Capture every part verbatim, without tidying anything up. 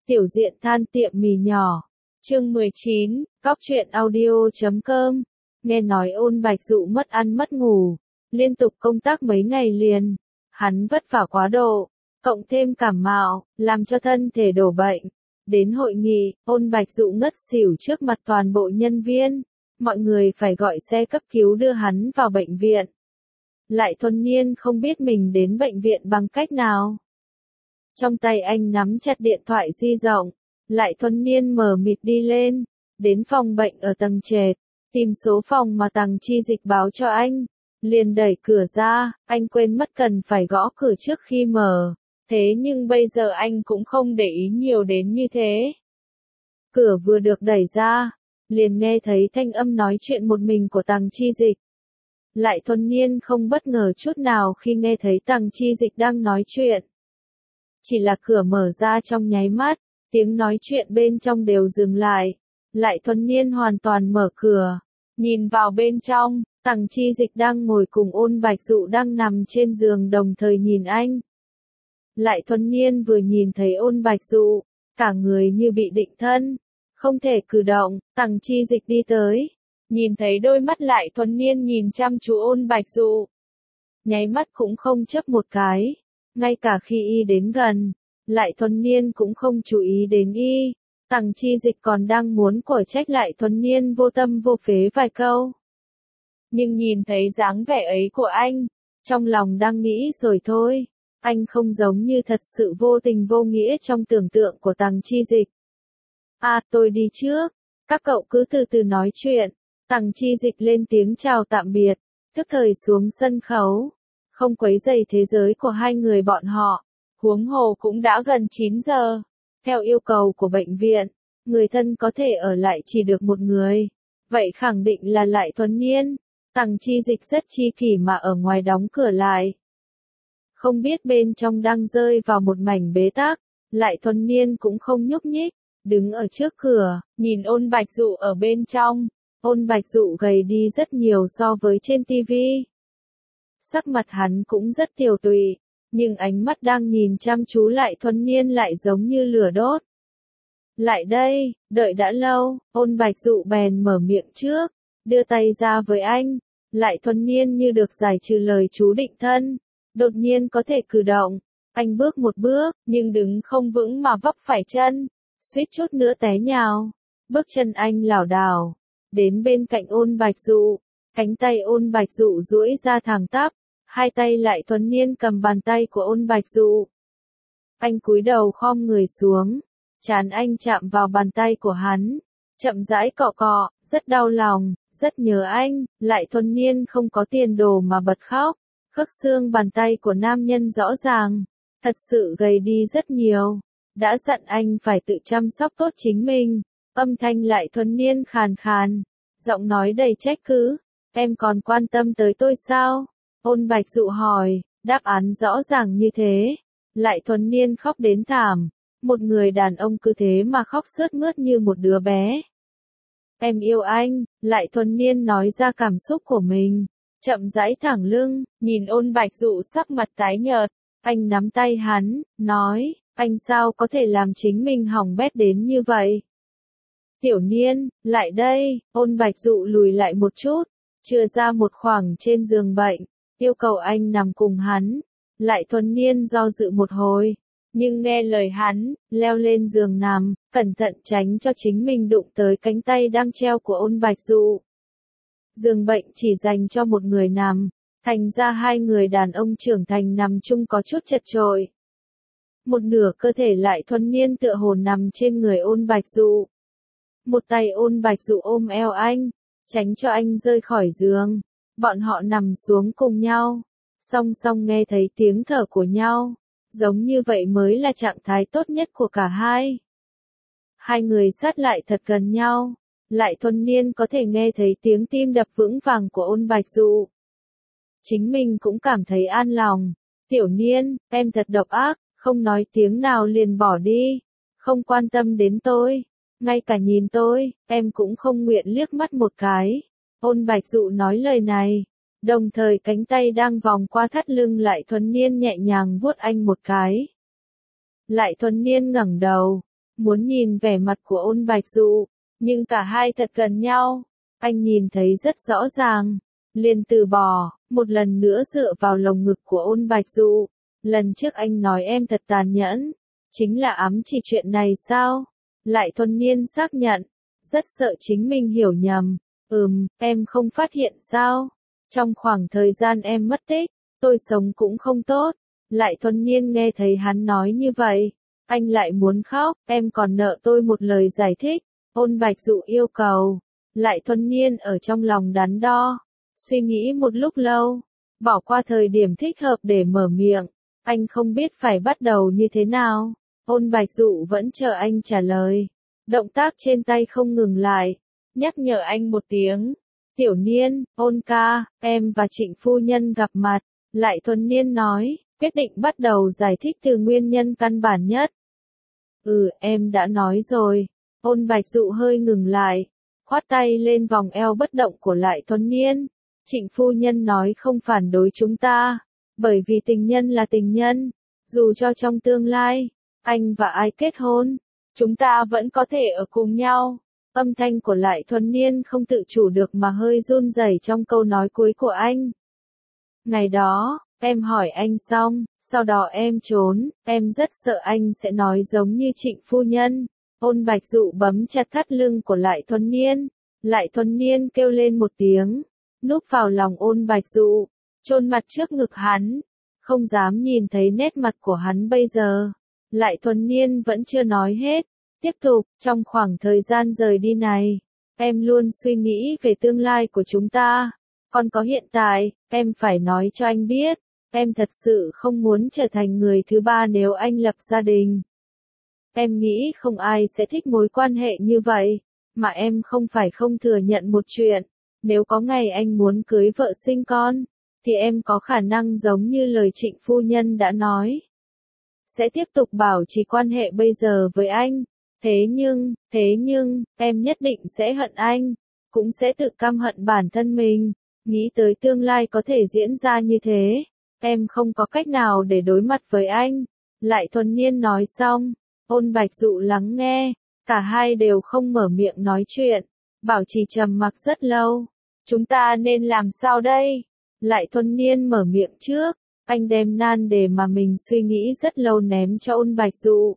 Tiểu diện than tiệm mì nhỏ. Chương mười chín, cóc truyện audio chấm com. Nghe nói Ôn Bạch Dụ mất ăn mất ngủ, liên tục công tác mấy ngày liền. Hắn vất vả quá độ, cộng thêm cảm mạo, làm cho thân thể đổ bệnh. Đến hội nghị, Ôn Bạch Dụ ngất xỉu trước mặt toàn bộ nhân viên. Mọi người phải gọi xe cấp cứu đưa hắn vào bệnh viện. Lại Thuần Niên không biết mình đến bệnh viện bằng cách nào. Trong tay anh nắm chặt điện thoại di động, Lại Thuần Niên mờ mịt đi lên, đến phòng bệnh ở tầng trệt, tìm số phòng mà Tằng Chi Dịch báo cho anh, liền đẩy cửa ra, anh quên mất cần phải gõ cửa trước khi mở, thế nhưng bây giờ anh cũng không để ý nhiều đến như thế. Cửa vừa được đẩy ra, liền nghe thấy thanh âm nói chuyện một mình của Tằng Chi Dịch. Lại Thuần Niên không bất ngờ chút nào khi nghe thấy Tằng Chi Dịch đang nói chuyện. Chỉ là cửa mở ra trong nháy mắt, tiếng nói chuyện bên trong đều dừng lại. Lại Thuần Niên hoàn toàn mở cửa, nhìn vào bên trong, Tằng Chi Dịch đang ngồi cùng Ôn Bạch Dụ đang nằm trên giường đồng thời nhìn anh. Lại Thuần Niên vừa nhìn thấy Ôn Bạch Dụ, cả người như bị định thân, không thể cử động. Tằng Chi Dịch đi tới, nhìn thấy đôi mắt Lại Thuần Niên nhìn chăm chú Ôn Bạch Dụ, nháy mắt cũng không chớp một cái. Ngay cả khi y đến gần, Lại Thuần Niên cũng không chú ý đến y. Tằng Chi Dịch còn đang muốn quở trách Lại Thuần Niên vô tâm vô phế vài câu. Nhưng nhìn thấy dáng vẻ ấy của anh, trong lòng đang nghĩ rồi thôi. Anh không giống như thật sự vô tình vô nghĩa trong tưởng tượng của Tằng Chi Dịch. À, tôi đi trước, các cậu cứ từ từ nói chuyện. Tằng Chi Dịch lên tiếng chào tạm biệt, tức thời xuống sân khấu. Không quấy rầy thế giới của hai người bọn họ, huống hồ cũng đã gần chín giờ. Theo yêu cầu của bệnh viện, người thân có thể ở lại chỉ được một người. Vậy khẳng định là Lại Thuần Niên. Tằng Chi Dịch rất chi kỷ mà ở ngoài đóng cửa lại. Không biết bên trong đang rơi vào một mảnh bế tắc, Lại Thuần Niên cũng không nhúc nhích, đứng ở trước cửa, nhìn Ôn Bạch Dụ ở bên trong. Ôn Bạch Dụ gầy đi rất nhiều so với trên tivi. Sắc mặt hắn cũng rất tiều tụy, nhưng ánh mắt đang nhìn chăm chú Lại Thuần Niên lại giống như lửa đốt. Lại đây, đợi đã lâu, Ôn Bạch Dụ bèn mở miệng trước, đưa tay ra với anh. Lại Thuần Niên như được giải trừ lời chú định thân, đột nhiên có thể cử động. Anh bước một bước, nhưng đứng không vững mà vấp phải chân, suýt chút nữa té nhào. Bước chân anh lảo đảo, đến bên cạnh Ôn Bạch Dụ, cánh tay Ôn Bạch Dụ duỗi ra thẳng tắp, hai tay Lại Thuần Niên cầm bàn tay của Ôn Bạch Dụ. Anh cúi đầu khom người xuống, trán anh chạm vào bàn tay của hắn, chậm rãi cọ cọ, rất đau lòng, rất nhớ anh. Lại Thuần Niên không có tiền đồ mà bật khóc, khớp xương bàn tay của nam nhân rõ ràng, thật sự gầy đi rất nhiều, đã dặn anh phải tự chăm sóc tốt chính mình. Âm thanh Lại Thuần Niên khàn khàn, giọng nói đầy trách cứ, em còn quan tâm tới tôi sao? Ôn Bạch Dụ hỏi, đáp án rõ ràng như thế. Lại Thuần Niên khóc đến thảm, một người đàn ông cứ thế mà khóc sướt mướt như một đứa bé. Em yêu anh, Lại Thuần Niên nói ra cảm xúc của mình, chậm rãi thẳng lưng, nhìn Ôn Bạch Dụ sắc mặt tái nhợt, anh nắm tay hắn, nói, anh sao có thể làm chính mình hỏng bét đến như vậy? Tiểu Niên, lại đây. Ôn Bạch Dụ lùi lại một chút, chừa ra một khoảng trên giường bệnh, yêu cầu anh nằm cùng hắn. Lại Thuần Niên do dự một hồi, nhưng nghe lời hắn, leo lên giường nằm, cẩn thận tránh cho chính mình đụng tới cánh tay đang treo của Ôn Bạch Dụ. Giường bệnh chỉ dành cho một người nằm, thành ra hai người đàn ông trưởng thành nằm chung có chút chật chội. Một nửa cơ thể Lại Thuần Niên tựa hồ nằm trên người Ôn Bạch Dụ. Một tay Ôn Bạch Dụ ôm eo anh, tránh cho anh rơi khỏi giường. Bọn họ nằm xuống cùng nhau, song song nghe thấy tiếng thở của nhau. Giống như vậy mới là trạng thái tốt nhất của cả hai. Hai người sát lại thật gần nhau, Lại Thuần Niên có thể nghe thấy tiếng tim đập vững vàng của Ôn Bạch Dụ. Chính mình cũng cảm thấy an lòng. Tiểu Niên, em thật độc ác, không nói tiếng nào liền bỏ đi, không quan tâm đến tôi, ngay cả nhìn tôi, em cũng không nguyện liếc mắt một cái. Ôn Bạch Dụ nói lời này, đồng thời cánh tay đang vòng qua thắt lưng Lại Thuần Niên nhẹ nhàng vuốt anh một cái. Lại Thuần Niên ngẩng đầu, muốn nhìn vẻ mặt của Ôn Bạch Dụ, nhưng cả hai thật gần nhau, anh nhìn thấy rất rõ ràng, liền từ bỏ, một lần nữa dựa vào lồng ngực của Ôn Bạch Dụ. Lần trước anh nói em thật tàn nhẫn, chính là ám chỉ chuyện này sao? Lại Thuần Niên xác nhận, rất sợ chính mình hiểu nhầm. Ừm, em không phát hiện sao? Trong khoảng thời gian em mất tích, tôi sống cũng không tốt. Lại Thuần Niên nghe thấy hắn nói như vậy, anh lại muốn khóc, em còn nợ tôi một lời giải thích. Ôn Bạch Dụ yêu cầu. Lại Thuần Niên ở trong lòng đắn đo, suy nghĩ một lúc lâu, bỏ qua thời điểm thích hợp để mở miệng. Anh không biết phải bắt đầu như thế nào. Ôn Bạch Dụ vẫn chờ anh trả lời. Động tác trên tay không ngừng lại, nhắc nhở anh một tiếng. Tiểu Niên, Ôn ca, em và Trịnh phu nhân gặp mặt. Lại Thuần Niên nói, quyết định bắt đầu giải thích từ nguyên nhân căn bản nhất. Ừ, em đã nói rồi. Ôn Bạch Dụ hơi ngừng lại, khoát tay lên vòng eo bất động của Lại Thuần Niên. Trịnh phu nhân nói không phản đối chúng ta, bởi vì tình nhân là tình nhân, dù cho trong tương lai, anh và ai kết hôn, chúng ta vẫn có thể ở cùng nhau. Âm thanh của Lại Thuần Niên không tự chủ được mà hơi run rẩy trong câu nói cuối của anh. Ngày đó, em hỏi anh xong, sau đó em trốn, em rất sợ anh sẽ nói giống như Trịnh phu nhân. Ôn Bạch Dụ bấm chặt thắt lưng của Lại Thuần Niên. Lại Thuần Niên kêu lên một tiếng, núp vào lòng Ôn Bạch Dụ, chôn mặt trước ngực hắn, không dám nhìn thấy nét mặt của hắn bây giờ. Lại Thuần Niên vẫn chưa nói hết, tiếp tục, trong khoảng thời gian rời đi này, em luôn suy nghĩ về tương lai của chúng ta, còn có hiện tại, em phải nói cho anh biết, em thật sự không muốn trở thành người thứ ba nếu anh lập gia đình. Em nghĩ không ai sẽ thích mối quan hệ như vậy, mà em không phải không thừa nhận một chuyện, nếu có ngày anh muốn cưới vợ sinh con, thì em có khả năng giống như lời Trịnh phu nhân đã nói. Sẽ tiếp tục bảo trì quan hệ bây giờ với anh, thế nhưng, thế nhưng, em nhất định sẽ hận anh, cũng sẽ tự căm hận bản thân mình, nghĩ tới tương lai có thể diễn ra như thế, em không có cách nào để đối mặt với anh. Lại Thuần Niên nói xong, Ôn Bạch Dụ lắng nghe, cả hai đều không mở miệng nói chuyện, bảo trì trầm mặc rất lâu. Chúng ta nên làm sao đây? Lại Thuần Niên mở miệng trước, anh đem nan đề mà mình suy nghĩ rất lâu ném cho Ôn Bạch Dụ.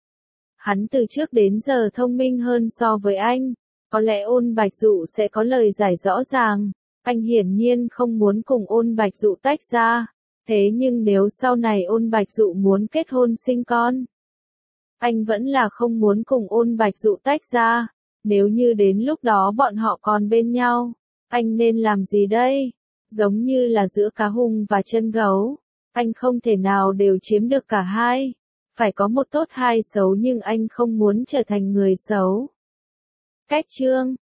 Hắn từ trước đến giờ thông minh hơn so với anh, có lẽ Ôn Bạch Dụ sẽ có lời giải rõ ràng. Anh hiển nhiên không muốn cùng Ôn Bạch Dụ tách ra, thế nhưng nếu sau này Ôn Bạch Dụ muốn kết hôn sinh con, anh vẫn là không muốn cùng Ôn Bạch Dụ tách ra. Nếu như đến lúc đó bọn họ còn bên nhau, anh nên làm gì đây? Giống như là giữa cá hùng và chân gấu, anh không thể nào đều chiếm được cả hai. Phải có một tốt hai xấu nhưng anh không muốn trở thành người xấu. Cách chương